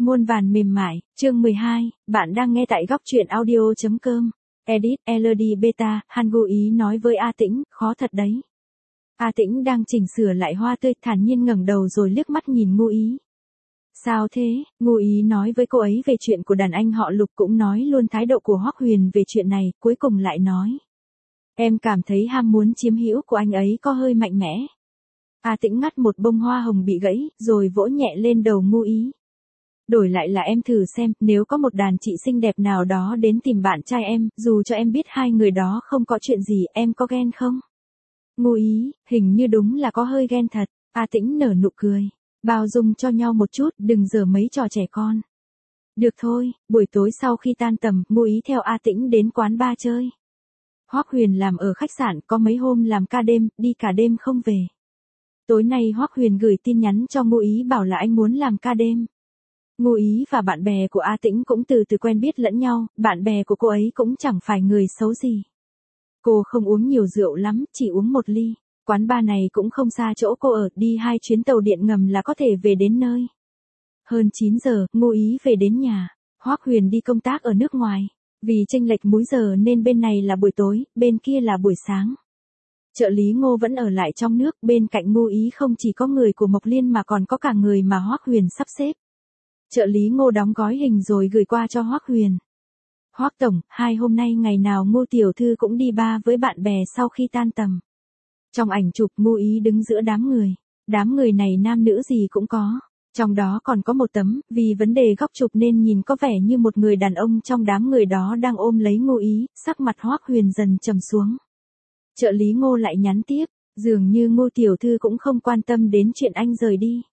Muôn vàn mềm mại, chương 12, bạn đang nghe tại góc truyện audio.com. Edit, LD Beta, Hàn Ý nói với A Tĩnh, khó thật đấy. A Tĩnh đang chỉnh sửa lại hoa tươi, thản nhiên ngẩng đầu rồi liếc mắt nhìn Ngô Ý. Sao thế? Ngô Ý nói với cô ấy về chuyện của đàn anh họ Lục, cũng nói luôn thái độ của Hoắc Huyền về chuyện này, cuối cùng lại nói. Em cảm thấy ham muốn chiếm hữu của anh ấy có hơi mạnh mẽ. A Tĩnh ngắt một bông hoa hồng bị gãy, rồi vỗ nhẹ lên đầu Ngô Ý. Đổi lại là em thử xem, nếu có một đàn chị xinh đẹp nào đó đến tìm bạn trai em, dù cho em biết hai người đó không có chuyện gì, em có ghen không? Ngô Ý, hình như đúng là có hơi ghen thật. A Tĩnh nở nụ cười. Bao dung cho nhau một chút, đừng giở mấy trò trẻ con. Được thôi, buổi tối sau khi tan tầm, Ngô Ý theo A Tĩnh đến quán bar chơi. Hoắc Huyền làm ở khách sạn, có mấy hôm làm ca đêm, đi cả đêm không về. Tối nay Hoắc Huyền gửi tin nhắn cho Ngô Ý bảo là anh muốn làm ca đêm. Ngô Ý và bạn bè của A Tĩnh cũng từ từ quen biết lẫn nhau, bạn bè của cô ấy cũng chẳng phải người xấu gì. Cô không uống nhiều rượu lắm, chỉ uống một ly. Quán bar này cũng không xa chỗ cô ở, đi 2 chuyến tàu điện ngầm là có thể về đến nơi. Hơn 9 giờ, Ngô Ý về đến nhà. Hoắc Huyền đi công tác ở nước ngoài. Vì chênh lệch múi giờ nên bên này là buổi tối, bên kia là buổi sáng. Trợ lý Ngô vẫn ở lại trong nước, bên cạnh Ngô Ý không chỉ có người của Mộc Liên mà còn có cả người mà Hoắc Huyền sắp xếp. Trợ lý Ngô đóng gói hình rồi gửi qua cho Hoắc Huyền. Hoắc tổng, hôm nay ngày nào Ngô tiểu thư cũng đi bar với bạn bè sau khi tan tầm. Trong ảnh chụp Ngô Ý đứng giữa đám người. Đám người này nam nữ gì cũng có. Trong đó còn có một tấm, vì vấn đề góc chụp nên nhìn có vẻ như một người đàn ông trong đám người đó đang ôm lấy Ngô Ý, sắc mặt Hoắc Huyền dần trầm xuống. Trợ lý Ngô lại nhắn tiếp, dường như Ngô tiểu thư cũng không quan tâm đến chuyện anh rời đi.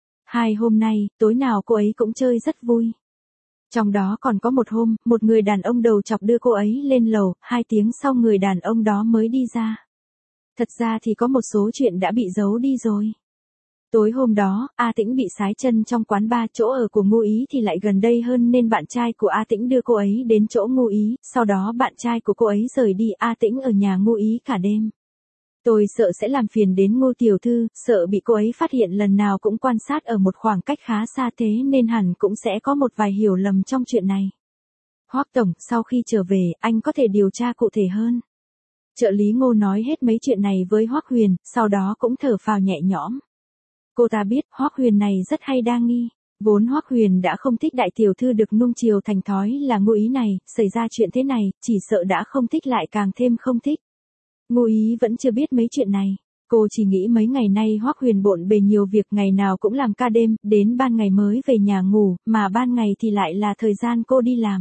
Hôm nay, tối nào cô ấy cũng chơi rất vui. Trong đó còn có một hôm, một người đàn ông đầu chọc đưa cô ấy lên lầu, 2 tiếng sau người đàn ông đó mới đi ra. Thật ra thì có một số chuyện đã bị giấu đi rồi. Tối hôm đó, A Tĩnh bị sái chân trong quán bar, chỗ ở của Ngô Ý thì lại gần đây hơn nên bạn trai của A Tĩnh đưa cô ấy đến chỗ Ngô Ý, sau đó bạn trai của cô ấy rời đi, A Tĩnh ở nhà Ngô Ý cả đêm. Tôi sợ sẽ làm phiền đến Ngô tiểu thư, sợ bị cô ấy phát hiện, lần nào cũng quan sát ở một khoảng cách khá xa, thế nên hẳn cũng sẽ có một vài hiểu lầm trong chuyện này. Hoắc tổng, sau khi trở về, anh có thể điều tra cụ thể hơn. Trợ lý Ngô nói hết mấy chuyện này với Hoắc Huyền, sau đó cũng thở phào nhẹ nhõm. Cô ta biết Hoắc Huyền này rất hay đa nghi. Vốn Hoắc Huyền đã không thích đại tiểu thư được nuông chiều thành thói là Ngô Ý này, xảy ra chuyện thế này, chỉ sợ đã không thích lại càng thêm không thích. Ngô Ý vẫn chưa biết mấy chuyện này. Cô chỉ nghĩ mấy ngày nay Hoắc Huyền bộn bề nhiều việc, ngày nào cũng làm ca đêm, đến ban ngày mới về nhà ngủ, mà ban ngày thì lại là thời gian cô đi làm.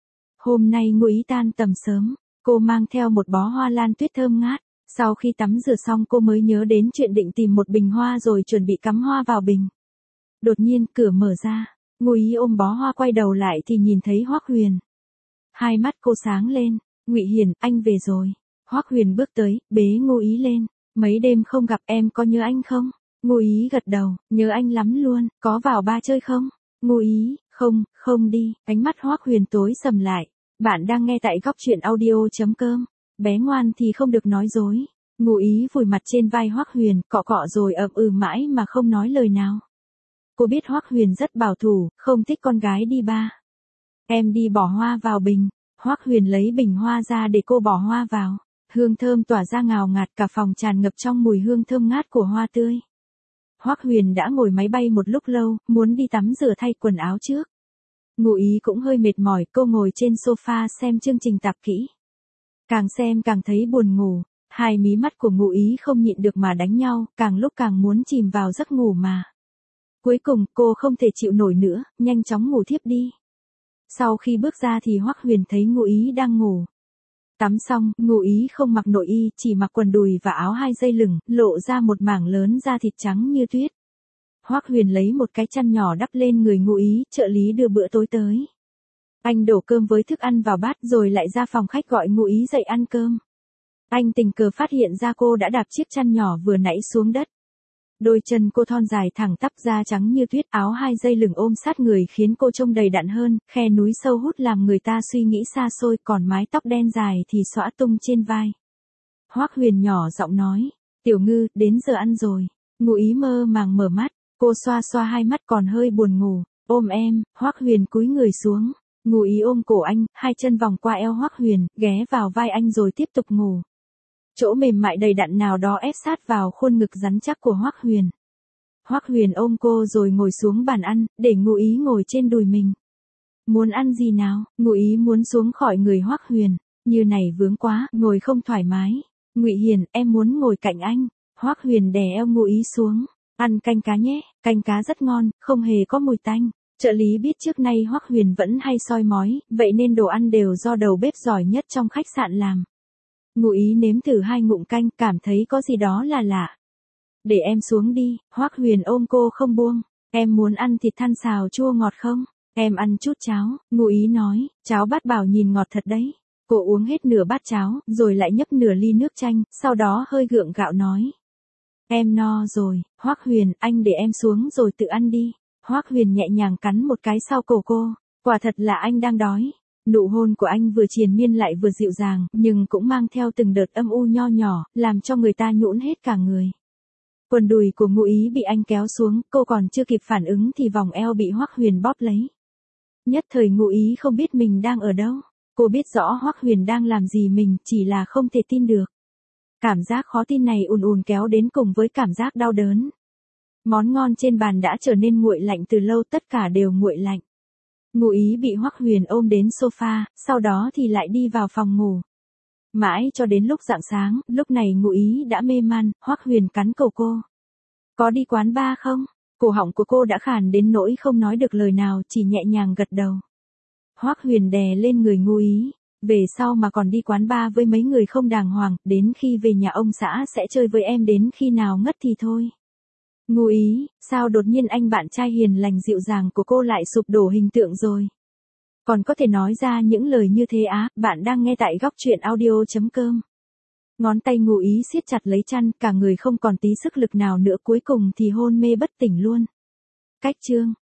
Hôm nay Ngô Ý tan tầm sớm, cô mang theo một bó hoa lan tuyết thơm ngát. Sau khi tắm rửa xong cô mới nhớ đến chuyện định tìm một bình hoa rồi chuẩn bị cắm hoa vào bình. Đột nhiên cửa mở ra, Ngô Ý ôm bó hoa quay đầu lại thì nhìn thấy Hoắc Huyền. Hai mắt cô sáng lên, Ngụy Hiền, anh về rồi. Hoắc Huyền bước tới, bế Ngô Ý lên. Mấy đêm không gặp, em có nhớ anh không? Ngô Ý gật đầu, nhớ anh lắm luôn, có vào bar chơi không? Ngô Ý, không đi. Ánh mắt Hoắc Huyền tối sầm lại. Bạn đang nghe tại góc truyện audio.com. Bé ngoan thì không được nói dối. Ngô Ý vùi mặt trên vai Hoắc Huyền, cọ cọ rồi ậm mãi mà không nói lời nào. Cô biết Hoắc Huyền rất bảo thủ, không thích con gái đi bar. Em đi bỏ hoa vào bình. Hoắc Huyền lấy bình hoa ra để cô bỏ hoa vào. Hương thơm tỏa ra ngào ngạt, cả phòng tràn ngập trong mùi hương thơm ngát của hoa tươi. Hoắc Huyền đã ngồi máy bay một lúc lâu, muốn đi tắm rửa thay quần áo trước. Ngô Ý cũng hơi mệt mỏi, cô ngồi trên sofa xem chương trình tạp kỹ. Càng xem càng thấy buồn ngủ, hai mí mắt của Ngô Ý không nhịn được mà đánh nhau, càng lúc càng muốn chìm vào giấc ngủ mà. Cuối cùng, cô không thể chịu nổi nữa, nhanh chóng ngủ thiếp đi. Sau khi bước ra thì Hoắc Huyền thấy Ngô Ý đang ngủ. Tắm xong, Ngô Ý không mặc nội y, chỉ mặc quần đùi và áo 2 dây lửng, lộ ra một mảng lớn da thịt trắng như tuyết. Hoắc Huyền lấy một cái chăn nhỏ đắp lên người Ngô Ý, trợ lý đưa bữa tối tới. Anh đổ cơm với thức ăn vào bát rồi lại ra phòng khách gọi Ngô Ý dậy ăn cơm. Anh tình cờ phát hiện ra cô đã đạp chiếc chăn nhỏ vừa nãy xuống đất. Đôi chân cô thon dài thẳng tắp, da trắng như tuyết, áo 2 dây lửng ôm sát người khiến cô trông đầy đặn hơn, khe núi sâu hút làm người ta suy nghĩ xa xôi, còn mái tóc đen dài thì xõa tung trên vai. Hoắc Huyền nhỏ giọng nói, Tiểu Ngư, đến giờ ăn rồi. Ngô Ý mơ màng mở mắt, cô xoa xoa hai mắt còn hơi buồn ngủ. Ôm em, Hoắc Huyền cúi người xuống. Ngụ ý ôm cổ anh, hai chân vòng qua eo Hoắc Huyền, ghé vào vai anh rồi tiếp tục ngủ. Chỗ mềm mại đầy đặn nào đó ép sát vào khuôn ngực rắn chắc của Hoắc Huyền. Hoắc Huyền ôm cô rồi ngồi xuống bàn ăn, để Ngụ Ý ngồi trên đùi mình. Muốn ăn gì nào? Ngụ Ý muốn xuống khỏi người Hoắc Huyền. Như này vướng quá, ngồi không thoải mái. Ngụy Hiền, em muốn ngồi cạnh anh. Hoắc Huyền đè eo Ngụ Ý xuống. Ăn canh cá nhé, canh cá rất ngon, không hề có mùi tanh. Trợ lý biết trước nay Hoắc Huyền vẫn hay soi mói, vậy nên đồ ăn đều do đầu bếp giỏi nhất trong khách sạn làm. Ngụ Ý nếm thử 2 ngụm canh, cảm thấy có gì đó là lạ. Để em xuống đi, Hoắc Huyền ôm cô không buông. Em muốn ăn thịt than xào chua ngọt không? Em ăn chút cháo, Ngụ Ý nói, cháo bát bảo nhìn ngọt thật đấy. Cô uống hết nửa bát cháo, rồi lại nhấp nửa ly nước chanh, sau đó hơi gượng gạo nói. Em no rồi, Hoắc Huyền, anh để em xuống rồi tự ăn đi. Hoắc Huyền nhẹ nhàng cắn một cái sau cổ cô, quả thật là anh đang đói. Nụ hôn của anh vừa triền miên lại vừa dịu dàng, nhưng cũng mang theo từng đợt âm u nho nhỏ, làm cho người ta nhũn hết cả người. Quần đùi của Ngụ Ý bị anh kéo xuống, cô còn chưa kịp phản ứng thì vòng eo bị Hoắc Huyền bóp lấy. Nhất thời Ngụ Ý không biết mình đang ở đâu. Cô biết rõ Hoắc Huyền đang làm gì mình, chỉ là không thể tin được. Cảm giác khó tin này ùn ùn kéo đến cùng với cảm giác đau đớn. Món ngon trên bàn đã trở nên nguội lạnh từ lâu, tất cả đều nguội lạnh. Ngụ Ý bị Hoắc Huyền ôm đến sofa, sau đó thì lại đi vào phòng ngủ. Mãi cho đến lúc rạng sáng, lúc này Ngụ Ý đã mê man, Hoắc Huyền cắn cổ cô. Có đi quán bar không? Cổ họng của cô đã khàn đến nỗi không nói được lời nào, chỉ nhẹ nhàng gật đầu. Hoắc Huyền đè lên người Ngụ Ý. Về sau mà còn đi quán bar với mấy người không đàng hoàng, đến khi về nhà ông xã sẽ chơi với em đến khi nào ngất thì thôi. Ngụ Ý, sao đột nhiên anh bạn trai hiền lành dịu dàng của cô lại sụp đổ hình tượng rồi? Còn có thể nói ra những lời như thế á? Bạn đang nghe tại góc truyện audio.com. Ngón tay Ngụ Ý siết chặt lấy chăn, cả người không còn tí sức lực nào nữa, cuối cùng thì hôn mê bất tỉnh luôn. Cách chương